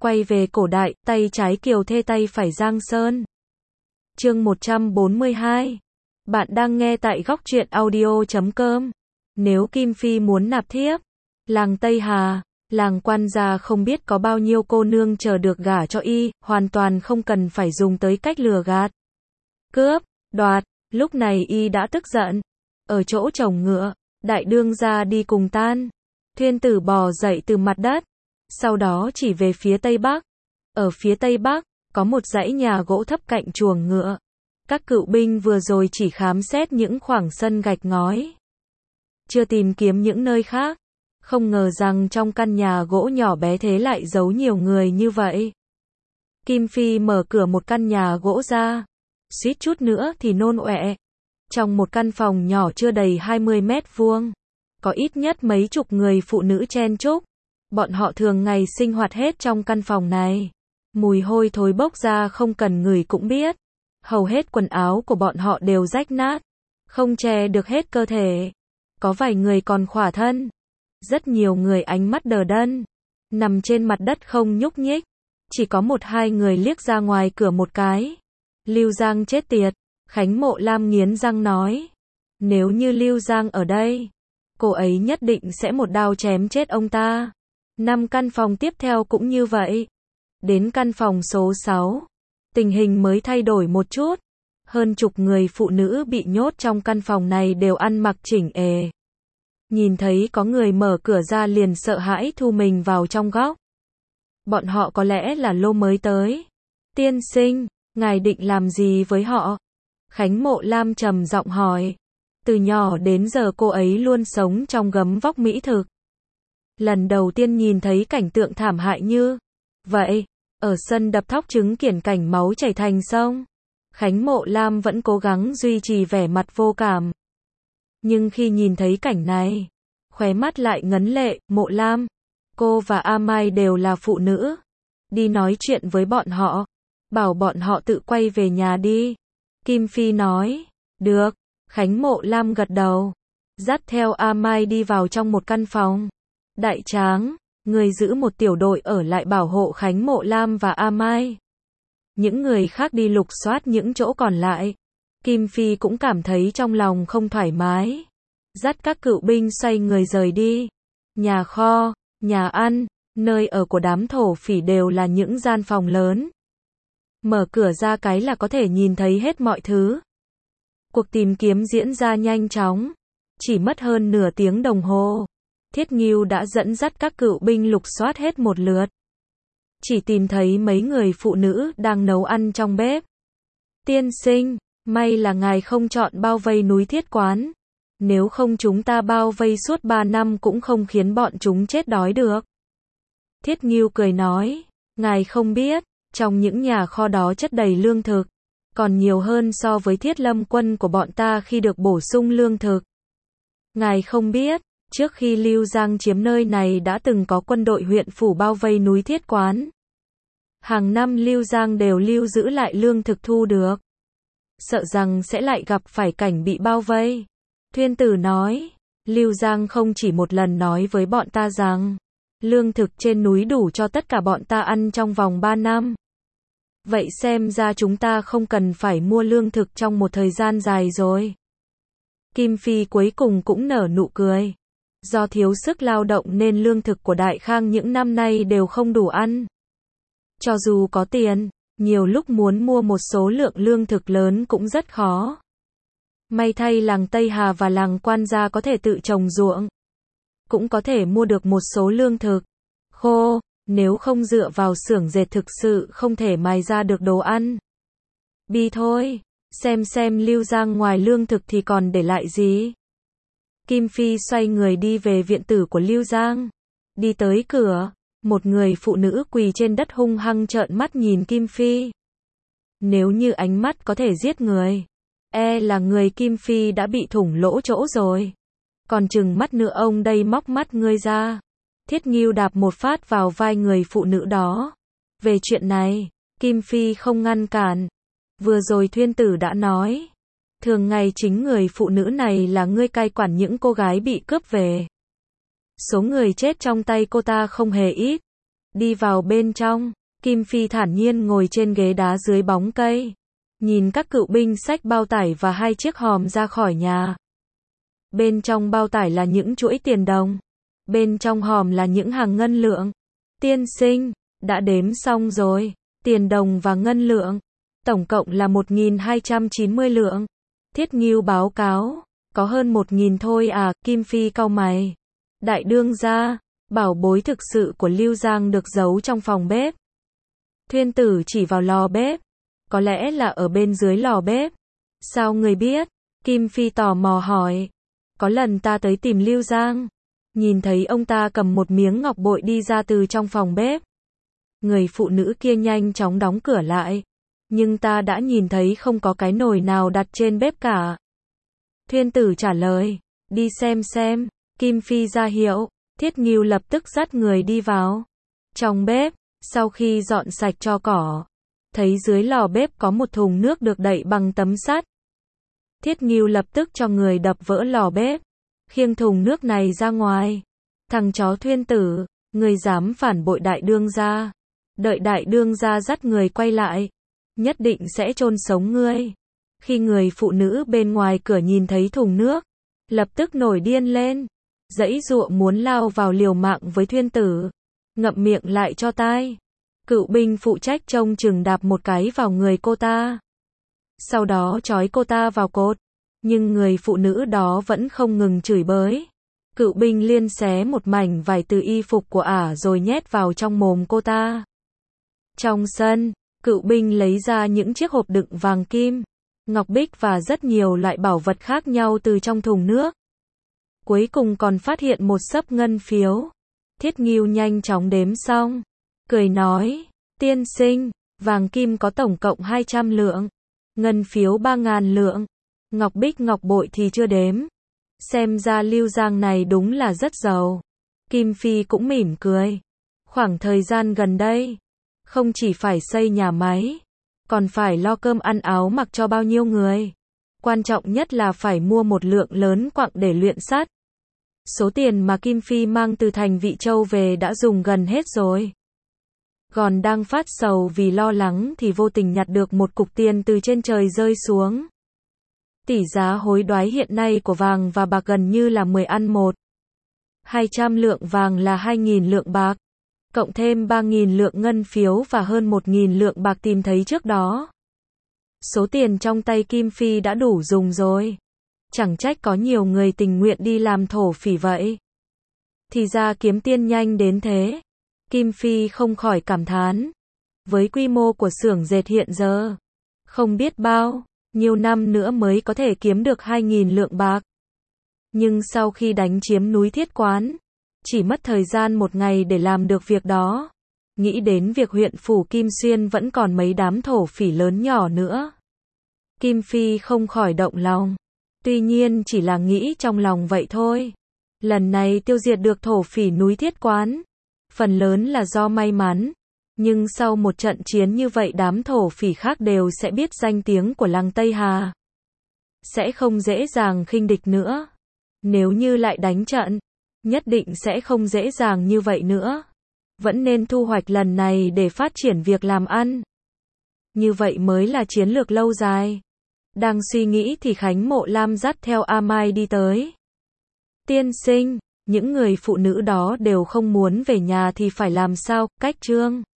Quay về cổ đại, tay trái Kiều Thê tay phải Giang Sơn. Chương 142. Bạn đang nghe tại góc truyện audio.com. Nếu Kim Phi muốn nạp thiếp, làng Tây Hà, làng Quan gia không biết có bao nhiêu cô nương chờ được gả cho y, hoàn toàn không cần phải dùng tới cách lừa gạt, cướp, đoạt. Lúc này y đã tức giận. Ở chỗ chồng ngựa, đại đương gia đi cùng tan. Thuyên Tử bò dậy từ mặt đất, sau đó chỉ về phía tây bắc. Ở phía tây bắc, có một dãy nhà gỗ thấp cạnh chuồng ngựa. Các cựu binh vừa rồi chỉ khám xét những khoảng sân gạch ngói, chưa tìm kiếm những nơi khác. Không ngờ rằng trong căn nhà gỗ nhỏ bé thế lại giấu nhiều người như vậy. Kim Phi mở cửa một căn nhà gỗ ra, suýt chút nữa thì nôn ọe. Trong một căn phòng nhỏ chưa đầy 20 mét vuông, có ít nhất mấy chục người phụ nữ chen chúc. Bọn họ thường ngày sinh hoạt hết trong căn phòng này. Mùi hôi thối bốc ra không cần ngửi cũng biết. Hầu hết quần áo của bọn họ đều rách nát, không che được hết cơ thể. Có vài người còn khỏa thân. Rất nhiều người ánh mắt đờ đẫn, nằm trên mặt đất không nhúc nhích. Chỉ có một hai người liếc ra ngoài cửa một cái. Lưu Giang chết tiệt, Khánh Mộ Lam nghiến răng nói. Nếu như Lưu Giang ở đây, cô ấy nhất định sẽ một đao chém chết ông ta. 5 căn phòng tiếp theo cũng như vậy. Đến căn phòng số 6, tình hình mới thay đổi một chút. Hơn chục người phụ nữ bị nhốt trong căn phòng này đều ăn mặc chỉnh ề. Nhìn thấy có người mở cửa ra liền sợ hãi thu mình vào trong góc. Bọn họ có lẽ là lô mới tới. Tiên sinh, ngài định làm gì với họ? Khánh Mộ Lam trầm giọng hỏi. Từ nhỏ đến giờ cô ấy luôn sống trong gấm vóc mỹ thực. Lần đầu tiên nhìn thấy cảnh tượng thảm hại như vậy, ở sân đập thóc chứng kiến cảnh máu chảy thành sông, Khánh Mộ Lam vẫn cố gắng duy trì vẻ mặt vô cảm. Nhưng khi nhìn thấy cảnh này, khóe mắt lại ngấn lệ. Mộ Lam, cô và A Mai đều là phụ nữ. Đi nói chuyện với bọn họ, bảo bọn họ tự quay về nhà đi. Kim Phi nói. Được. Khánh Mộ Lam gật đầu, dắt theo A Mai đi vào trong một căn phòng. Đại tráng, người giữ một tiểu đội ở lại bảo hộ Khánh Mộ Lam và A Mai. Những người khác đi lục soát những chỗ còn lại. Kim Phi cũng cảm thấy trong lòng không thoải mái. Dắt các cựu binh xoay người rời đi. Nhà kho, nhà ăn, nơi ở của đám thổ phỉ đều là những gian phòng lớn. Mở cửa ra cái là có thể nhìn thấy hết mọi thứ. Cuộc tìm kiếm diễn ra nhanh chóng. Chỉ mất hơn nửa tiếng đồng hồ, Thiết Ngưu đã dẫn dắt các cựu binh lục soát hết một lượt. Chỉ tìm thấy mấy người phụ nữ đang nấu ăn trong bếp. Tiên sinh, may là ngài không chọn bao vây núi Thiết Quán. Nếu không chúng ta bao vây suốt 3 năm cũng không khiến bọn chúng chết đói được. Thiết Ngưu cười nói, ngài không biết, trong những nhà kho đó chất đầy lương thực, còn nhiều hơn so với Thiết Lâm quân của bọn ta khi được bổ sung lương thực. Ngài không biết, trước khi Lưu Giang chiếm nơi này đã từng có quân đội huyện phủ bao vây núi Thiết Quán. Hàng năm Lưu Giang đều lưu giữ lại lương thực thu được. Sợ rằng sẽ lại gặp phải cảnh bị bao vây. Thuyên Tử nói, Lưu Giang không chỉ một lần nói với bọn ta rằng, lương thực trên núi đủ cho tất cả bọn ta ăn trong vòng 3 năm. Vậy xem ra chúng ta không cần phải mua lương thực trong một thời gian dài rồi. Kim Phi cuối cùng cũng nở nụ cười. Do thiếu sức lao động nên lương thực của Đại Khang những năm nay đều không đủ ăn. Cho dù có tiền, nhiều lúc muốn mua một số lượng lương thực lớn cũng rất khó. May thay làng Tây Hà và làng Quan gia có thể tự trồng ruộng, cũng có thể mua được một số lương thực khô, nếu không dựa vào xưởng dệt thực sự không thể mài ra được đồ ăn. Bi thôi, xem Lưu Giang ngoài lương thực thì còn để lại gì. Kim Phi xoay người đi về viện tử của Lưu Giang. Đi tới cửa, một người phụ nữ quỳ trên đất hung hăng trợn mắt nhìn Kim Phi. Nếu như ánh mắt có thể giết người, e là người Kim Phi đã bị thủng lỗ chỗ rồi. Còn chừng mắt nữa ông đây móc mắt ngươi ra. Thiết Ngưu đạp một phát vào vai người phụ nữ đó. Về chuyện này, Kim Phi không ngăn cản. Vừa rồi Thuyên Tử đã nói, thường ngày chính người phụ nữ này là ngươi cai quản những cô gái bị cướp về. Số người chết trong tay cô ta không hề ít. Đi vào bên trong, Kim Phi thản nhiên ngồi trên ghế đá dưới bóng cây. Nhìn các cựu binh xách bao tải và 2 chiếc hòm ra khỏi nhà. Bên trong bao tải là những chuỗi tiền đồng. Bên trong hòm là những hàng ngân lượng. Tiên sinh, đã đếm xong rồi. Tiền đồng và ngân lượng. Tổng cộng là 1.290 lượng. Thiết Ngưu báo cáo. Có hơn 1.000 thôi à, Kim Phi cau mày. Đại đương gia, bảo bối thực sự của Lưu Giang được giấu trong phòng bếp. Thuyên Tử chỉ vào lò bếp. Có lẽ là ở bên dưới lò bếp. Sao người biết? Kim Phi tò mò hỏi. Có lần ta tới tìm Lưu Giang. Nhìn thấy ông ta cầm một miếng ngọc bội đi ra từ trong phòng bếp. Người phụ nữ kia nhanh chóng đóng cửa lại. Nhưng ta đã nhìn thấy không có cái nồi nào đặt trên bếp cả. Thuyên Tử trả lời. Đi xem. Kim Phi ra hiệu. Thiết Ngưu lập tức dắt người đi vào. Trong bếp, sau khi dọn sạch tro cỏ, thấy dưới lò bếp có một thùng nước được đậy bằng tấm sắt. Thiết Ngưu lập tức cho người đập vỡ lò bếp, khiêng thùng nước này ra ngoài. Thằng chó Thuyên Tử, người dám phản bội đại đương gia. Đợi đại đương gia dắt người quay lại, nhất định sẽ chôn sống ngươi. Khi người phụ nữ bên ngoài cửa nhìn thấy thùng nước, lập tức nổi điên lên, giãy giụa muốn lao vào liều mạng với Thuyên Tử. Ngậm miệng lại cho tai. Cựu binh phụ trách trông chừng đạp một cái vào người cô ta. Sau đó trói cô ta vào cột. Nhưng người phụ nữ đó vẫn không ngừng chửi bới. Cựu binh liên xé một mảnh vải từ y phục của ả rồi nhét vào trong mồm cô ta. Trong sân, cựu binh lấy ra những chiếc hộp đựng vàng kim, ngọc bích và rất nhiều loại bảo vật khác nhau từ trong thùng nước. Cuối cùng còn phát hiện một xấp ngân phiếu. Thiết Ngưu nhanh chóng đếm xong, cười nói, tiên sinh, vàng kim có tổng cộng 200 lượng, ngân phiếu 3.000 lượng, ngọc bích ngọc bội thì chưa đếm. Xem ra Lưu Giang này đúng là rất giàu. Kim Phi cũng mỉm cười. Khoảng thời gian gần đây, không chỉ phải xây nhà máy, còn phải lo cơm ăn áo mặc cho bao nhiêu người. Quan trọng nhất là phải mua một lượng lớn quặng để luyện sắt. Số tiền mà Kim Phi mang từ thành Vị Châu về đã dùng gần hết rồi. Còn đang phát sầu vì lo lắng thì vô tình nhặt được một cục tiền từ trên trời rơi xuống. Tỷ giá hối đoái hiện nay của vàng và bạc gần như là 10:1. 200 lượng vàng là 2.000 lượng bạc, cộng thêm 3.000 lượng ngân phiếu và hơn 1.000 lượng bạc tìm thấy trước đó. Số tiền trong tay Kim Phi đã đủ dùng rồi. Chẳng trách có nhiều người tình nguyện đi làm thổ phỉ vậy. Thì ra kiếm tiền nhanh đến thế. Kim Phi không khỏi cảm thán. Với quy mô của xưởng dệt hiện giờ, không biết bao nhiêu năm nữa mới có thể kiếm được 2.000 lượng bạc. Nhưng sau khi đánh chiếm núi Thiết Quán, chỉ mất thời gian 1 ngày để làm được việc đó. Nghĩ đến việc huyện phủ Kim Xuyên vẫn còn mấy đám thổ phỉ lớn nhỏ nữa, Kim Phi không khỏi động lòng. Tuy nhiên chỉ là nghĩ trong lòng vậy thôi. Lần này tiêu diệt được thổ phỉ núi Thiết Quán, phần lớn là do may mắn. Nhưng sau một trận chiến như vậy đám thổ phỉ khác đều sẽ biết danh tiếng của làng Tây Hà. Sẽ không dễ dàng khinh địch nữa. Nếu như lại đánh trận, nhất định sẽ không dễ dàng như vậy nữa. Vẫn nên thu hoạch lần này để phát triển việc làm ăn. Như vậy mới là chiến lược lâu dài. Đang suy nghĩ thì Khánh Mộ Lam dắt theo A Mai đi tới. Tiên sinh, những người phụ nữ đó đều không muốn về nhà thì phải làm sao? Cách Trương